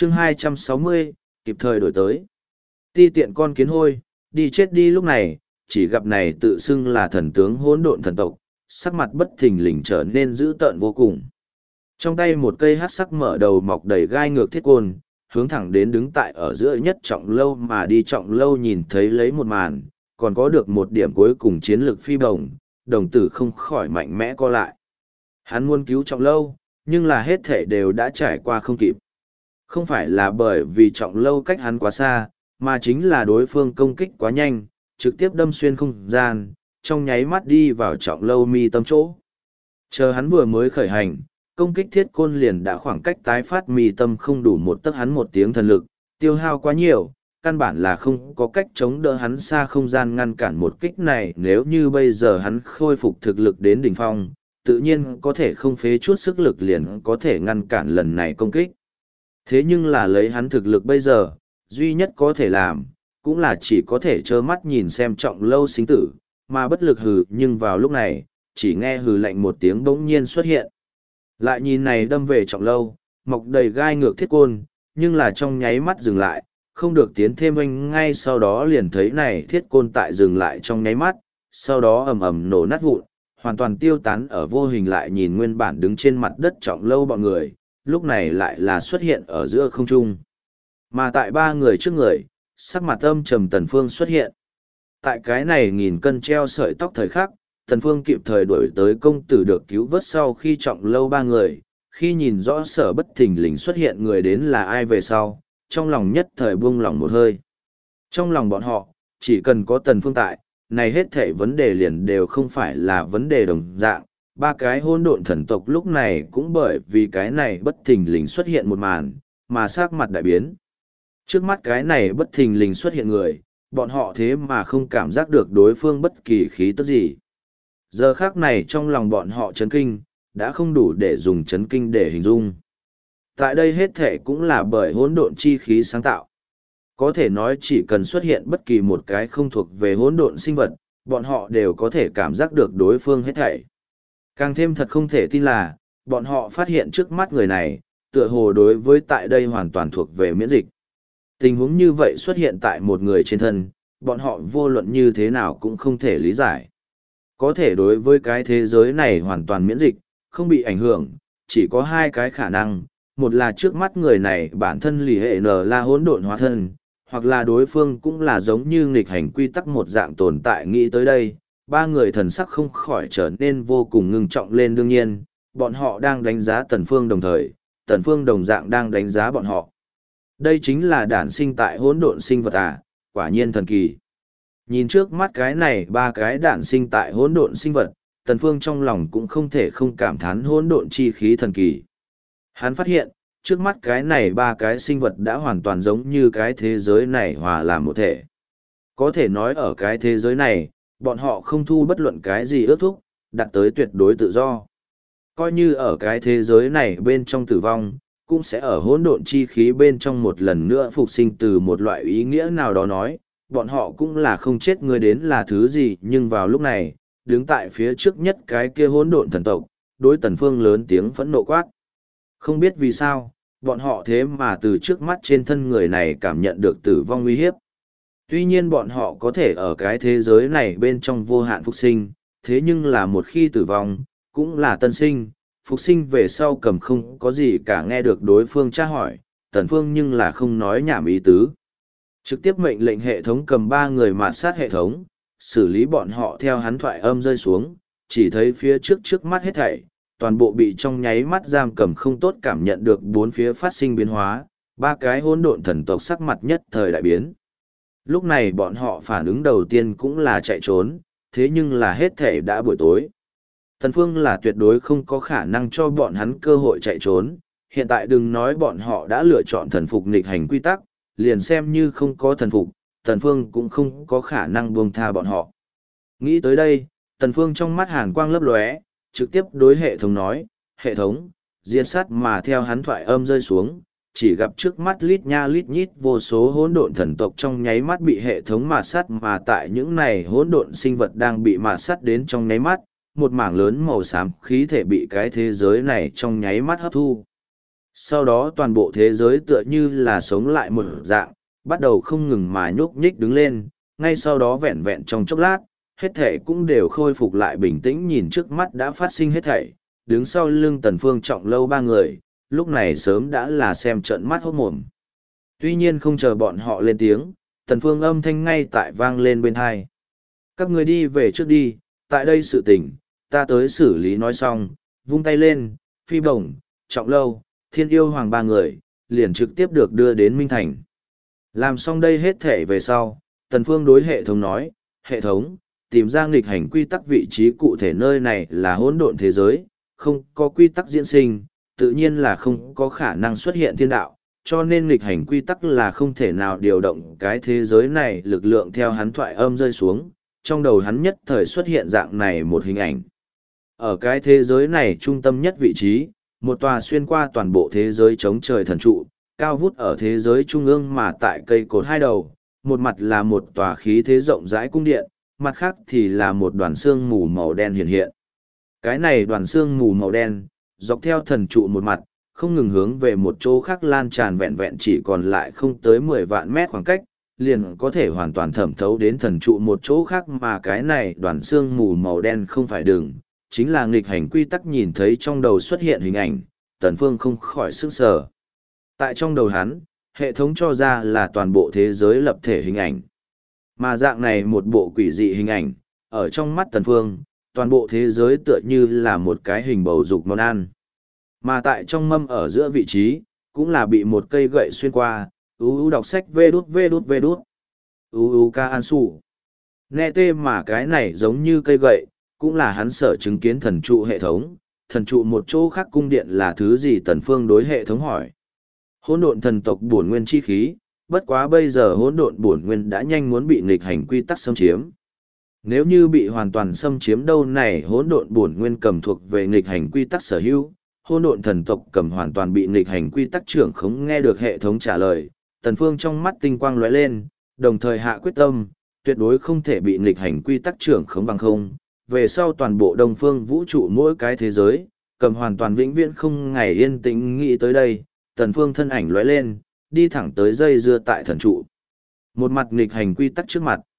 Chương 260, kịp thời đổi tới. Ti tiện con kiến hôi, đi chết đi lúc này, chỉ gặp này tự xưng là thần tướng hỗn độn thần tộc, sắc mặt bất thình lình trở nên dữ tợn vô cùng. Trong tay một cây hắc sắc mở đầu mọc đầy gai ngược thiết côn, hướng thẳng đến đứng tại ở giữa nhất trọng lâu mà đi trọng lâu nhìn thấy lấy một màn, còn có được một điểm cuối cùng chiến lược phi bồng, đồng tử không khỏi mạnh mẽ co lại. Hắn muốn cứu trọng lâu, nhưng là hết thể đều đã trải qua không kịp. Không phải là bởi vì trọng lâu cách hắn quá xa, mà chính là đối phương công kích quá nhanh, trực tiếp đâm xuyên không gian, trong nháy mắt đi vào trọng lâu mi tâm chỗ. Chờ hắn vừa mới khởi hành, công kích thiết côn liền đã khoảng cách tái phát mi tâm không đủ một tấc hắn một tiếng thần lực, tiêu hao quá nhiều, căn bản là không có cách chống đỡ hắn xa không gian ngăn cản một kích này. Nếu như bây giờ hắn khôi phục thực lực đến đỉnh phong, tự nhiên có thể không phế chút sức lực liền có thể ngăn cản lần này công kích. Thế nhưng là lấy hắn thực lực bây giờ, duy nhất có thể làm, cũng là chỉ có thể trơ mắt nhìn xem trọng lâu sinh tử, mà bất lực hừ. Nhưng vào lúc này, chỉ nghe hừ lạnh một tiếng bỗng nhiên xuất hiện. Lại nhìn này đâm về trọng lâu, mọc đầy gai ngược thiết côn, nhưng là trong nháy mắt dừng lại, không được tiến thêm anh. Ngay sau đó liền thấy này thiết côn tại dừng lại trong nháy mắt, sau đó ầm ầm nổ nát vụn, hoàn toàn tiêu tán ở vô hình. Lại nhìn nguyên bản đứng trên mặt đất trọng lâu bọn người, lúc này lại là xuất hiện ở giữa không trung. Mà tại ba người trước người, sắc mặt âm trầm Tần Phương xuất hiện. Tại cái này nghìn cân treo sợi tóc thời khắc, Tần Phương kịp thời đuổi tới công tử được cứu vớt sau khi trọng lâu ba người, khi nhìn rõ Sở Bất thình lình xuất hiện người đến là ai về sau, trong lòng nhất thời buông lòng một hơi. Trong lòng bọn họ, chỉ cần có Tần Phương tại, này hết thảy vấn đề liền đều không phải là vấn đề đồng dạng. Ba cái hỗn độn thần tộc lúc này cũng bởi vì cái này bất thình lình xuất hiện một màn, mà sắc mặt đại biến. Trước mắt cái này bất thình lình xuất hiện người, bọn họ thế mà không cảm giác được đối phương bất kỳ khí tức gì. Giờ khác này trong lòng bọn họ chấn kinh, đã không đủ để dùng chấn kinh để hình dung. Tại đây hết thể cũng là bởi hỗn độn chi khí sáng tạo. Có thể nói chỉ cần xuất hiện bất kỳ một cái không thuộc về hỗn độn sinh vật, bọn họ đều có thể cảm giác được đối phương hết thảy. Càng thêm thật không thể tin là, bọn họ phát hiện trước mắt người này, tựa hồ đối với tại đây hoàn toàn thuộc về miễn dịch. Tình huống như vậy xuất hiện tại một người trên thân, bọn họ vô luận như thế nào cũng không thể lý giải. Có thể đối với cái thế giới này hoàn toàn miễn dịch, không bị ảnh hưởng, chỉ có hai cái khả năng. Một là trước mắt người này bản thân lì hệ nở là hỗn độn hóa thân, hoặc là đối phương cũng là giống như nghịch hành quy tắc một dạng tồn tại. Nghĩ tới đây, ba người thần sắc không khỏi trở nên vô cùng ngưng trọng lên. Đương nhiên, bọn họ đang đánh giá Tần Phương đồng thời, Tần Phương đồng dạng đang đánh giá bọn họ. Đây chính là đản sinh tại hỗn độn sinh vật à, quả nhiên thần kỳ. Nhìn trước mắt cái này ba cái đản sinh tại hỗn độn sinh vật, Tần Phương trong lòng cũng không thể không cảm thán hỗn độn chi khí thần kỳ. Hắn phát hiện, trước mắt cái này ba cái sinh vật đã hoàn toàn giống như cái thế giới này hòa làm một thể. Có thể nói ở cái thế giới này, bọn họ không thu bất luận cái gì ước thúc, đạt tới tuyệt đối tự do. Coi như ở cái thế giới này bên trong tử vong, cũng sẽ ở hỗn độn chi khí bên trong một lần nữa phục sinh. Từ một loại ý nghĩa nào đó nói, bọn họ cũng là không chết người đến là thứ gì. Nhưng vào lúc này, đứng tại phía trước nhất cái kia hỗn độn thần tộc, đối Tần Phương lớn tiếng phẫn nộ quát. Không biết vì sao, bọn họ thế mà từ trước mắt trên thân người này cảm nhận được tử vong uy hiếp. Tuy nhiên bọn họ có thể ở cái thế giới này bên trong vô hạn phục sinh, thế nhưng là một khi tử vong, cũng là tân sinh, phục sinh về sau cầm không có gì cả. Nghe được đối phương tra hỏi, Tần Phương nhưng là không nói nhảm ý tứ. Trực tiếp mệnh lệnh hệ thống cầm ba người mạt sát hệ thống, xử lý bọn họ. Theo hắn thoại âm rơi xuống, chỉ thấy phía trước mắt hết thảy, toàn bộ bị trong nháy mắt giam cầm. Không tốt cảm nhận được bốn phía phát sinh biến hóa, ba cái hỗn độn thần tộc sắc mặt nhất thời đại biến. Lúc này bọn họ phản ứng đầu tiên cũng là chạy trốn, thế nhưng là hết thảy đã buổi tối. Tần Phương là tuyệt đối không có khả năng cho bọn hắn cơ hội chạy trốn. Hiện tại đừng nói bọn họ đã lựa chọn thần phục nghịch hành quy tắc, liền xem như không có thần phục, Tần Phương cũng không có khả năng buông tha bọn họ. Nghĩ tới đây, Tần Phương trong mắt hàn quang lấp lóe, trực tiếp đối hệ thống nói, hệ thống, diệt sát. Mà theo hắn thoại âm rơi xuống, chỉ gặp trước mắt lít nha lít nhít vô số hỗn độn thần tộc trong nháy mắt bị hệ thống mạt sát. Mà tại những này hỗn độn sinh vật đang bị mạt sát đến trong nháy mắt, một mảng lớn màu xám khí thể bị cái thế giới này trong nháy mắt hấp thu. Sau đó toàn bộ thế giới tựa như là sống lại một dạng, bắt đầu không ngừng mà nhúc nhích đứng lên, ngay sau đó vẹn vẹn trong chốc lát, hết thảy cũng đều khôi phục lại bình tĩnh nhìn trước mắt đã phát sinh hết thảy, đứng sau lưng Tần Phương Trọng Lâu ba người, lúc này sớm đã là xem trợn mắt hốt mồm. Tuy nhiên không chờ bọn họ lên tiếng, Tần Phương âm thanh ngay tại vang lên bên tai. Các người đi về trước đi, tại đây sự tình, ta tới xử lý nói xong, vung tay lên, Phi Bổng, Trọng Lâu, Thiên Yêu Hoàng ba người, liền trực tiếp được đưa đến Minh Thành. Làm xong đây hết thể về sau, Tần Phương đối hệ thống nói, hệ thống, tìm ra nghịch hành quy tắc vị trí cụ thể nơi này là hỗn độn thế giới, không có quy tắc diễn sinh, tự nhiên là không có khả năng xuất hiện thiên đạo, cho nên nghịch hành quy tắc là không thể nào điều động cái thế giới này lực lượng theo hắn thoại âm rơi xuống, trong đầu hắn nhất thời xuất hiện dạng này một hình ảnh. Ở cái thế giới này trung tâm nhất vị trí, một tòa xuyên qua toàn bộ thế giới chống trời thần trụ, cao vút ở thế giới trung ương mà tại cây cột hai đầu, một mặt là một tòa khí thế rộng rãi cung điện, mặt khác thì là một đoàn xương mù màu đen hiện hiện. Cái này đoàn xương mù màu đen, dọc theo thần trụ một mặt, không ngừng hướng về một chỗ khác lan tràn vẹn vẹn chỉ còn lại không tới 10 vạn mét khoảng cách, liền có thể hoàn toàn thẩm thấu đến thần trụ một chỗ khác mà cái này đoàn xương mù màu đen không phải đường, chính là nghịch hành quy tắc nhìn thấy trong đầu xuất hiện hình ảnh, Tần Phương không khỏi sửng sở. Tại trong đầu hắn, hệ thống cho ra là toàn bộ thế giới lập thể hình ảnh. Mà dạng này một bộ quỷ dị hình ảnh, ở trong mắt Tần Phương, toàn bộ thế giới tựa như là một cái hình bầu dục món ăn. Mà tại trong mâm ở giữa vị trí, cũng là bị một cây gậy xuyên qua, đọc sách vê đút. Ca an su. Nghe tê mà cái này giống như cây gậy, cũng là hắn sở chứng kiến thần trụ hệ thống, thần trụ một chỗ khác cung điện là thứ gì Tần Phương đối hệ thống hỏi. Hỗn độn thần tộc bổn nguyên chi khí, bất quá bây giờ hỗn độn bổn nguyên đã nhanh muốn bị nghịch hành quy tắc xâm chiếm. Nếu như bị hoàn toàn xâm chiếm đâu này hỗn độn bổn nguyên cầm thuộc về nghịch hành quy tắc sở hữu, hỗn độn thần tộc cầm hoàn toàn bị nghịch hành quy tắc trưởng khống nghe được hệ thống trả lời, Tần Phương trong mắt tinh quang lóe lên, đồng thời hạ quyết tâm, tuyệt đối không thể bị nghịch hành quy tắc trưởng khống bằng không. Về sau toàn bộ đông phương vũ trụ mỗi cái thế giới, cầm hoàn toàn vĩnh viễn không ngày yên tĩnh nghĩ tới đây, Tần Phương thân ảnh lóe lên, đi thẳng tới dây dưa tại thần trụ. Một mặt nghịch hành quy tắc trước mặt.